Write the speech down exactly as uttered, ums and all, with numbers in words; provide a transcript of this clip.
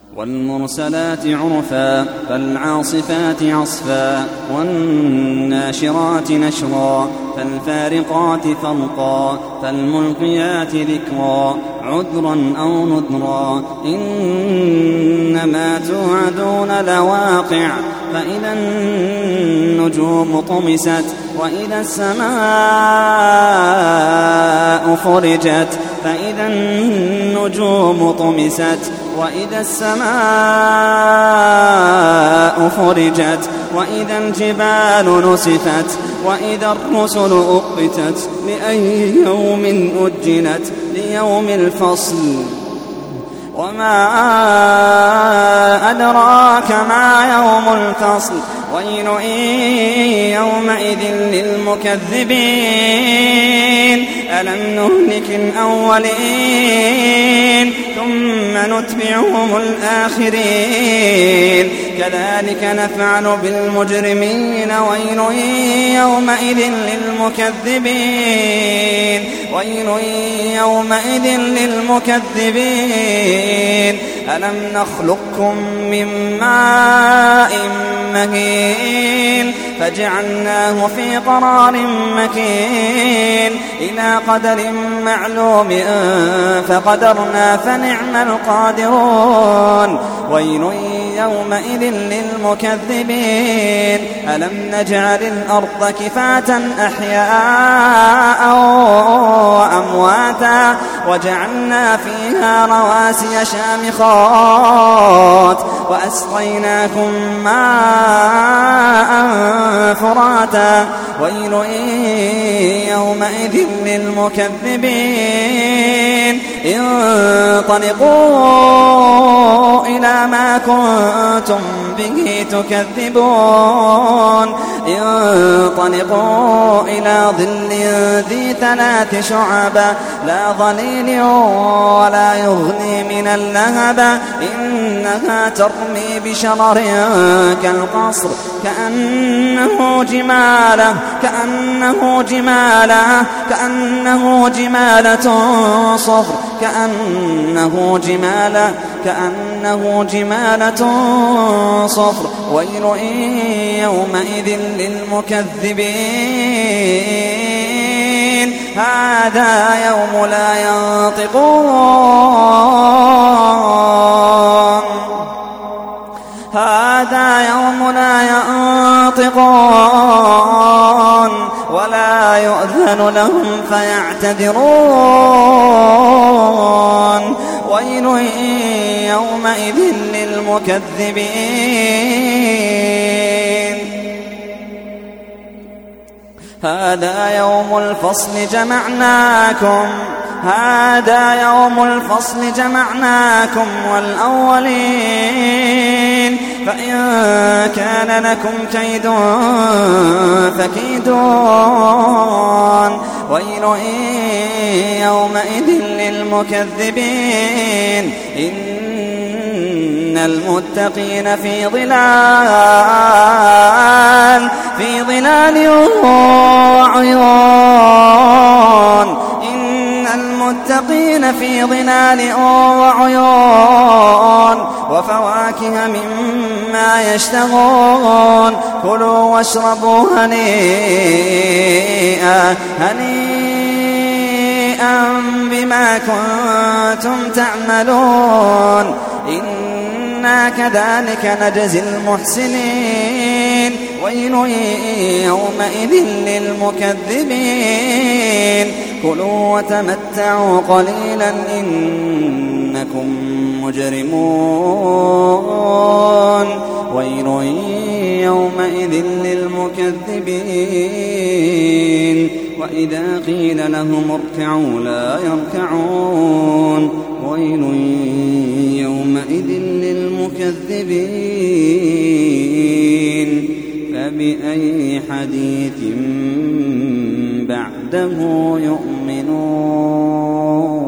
والمرسلات عرفا فالعاصفات عصفا والناشرات نشرا فالفارقات فرقا فالملقيات ذكرا عذرا أو نذرا إنما توعدون لواقع فإذا النجوم طمست وإذا السماء فرجت فإذا النجوم طمست وإذا السماء فرجت وإذا الجبال نسفت وإذا الرسل أقتت لأي يوم أجلت ليوم الفصل وما أدراك ما يوم الفصل ويل يومئذ للمكذبين ألم نهلك الأولين ثم نتبعهم الآخرين كذلك نفعل بالمجرمين ويل يومئذ للمكذبين ويل يومئذ للمكذبين ألم نخلقكم من ماء مهين فجعلناه في قرار مكين إلى قدر معلوم فقدرنا فنعم القادرون ويل يومئذ للمكذبين ألم نجعل الأرض كفاة أحياء وأمواتا وجعلنا فيها رواسي شامخات وأسقيناكم ماء فراتا ويل يومئذ للمكذبين انطلقوا إلى ما كنتم به تكذبون انطلقوا إلى ظل ذي ثلاث شعب لا ظليل ولا يغني من اللهب إنها ترمي بشرر كالقصر كأنه جمالة كأنه جمالة كأنه جمالة صفر كأنه جمالة كأنه جمالة صفر ويل يومئذ للمكذبين هذا يوم لا ينطقون هذا يوم لا ينطقون ولا يؤذن لهم فيعتذرون ويل يومئذ للمكذبين هذا يوم الفصل جمعناكم هذا يوم الفصل جمعناكم والأولين فإن كان لكم كيد فكيدون ويل يومئذ للمكذبين إن المتقين في ظلال في ظلال وعيون إن المتقين في ظلال وعيون وفواكه مما يشتهون كلوا واشربوا هنيئا هنيئا بما كنتم تعملون إنا كذلك نجزي المحسنين ويل يومئذ للمكذبين كلوا وتمتعوا قليلا إنكم مجرمون ويل يومئذ للمكذبين وإذا قيل لهم اركعوا لا يركعون ويل يومئذ للمكذبين فبأي حديث بعده يؤمنون.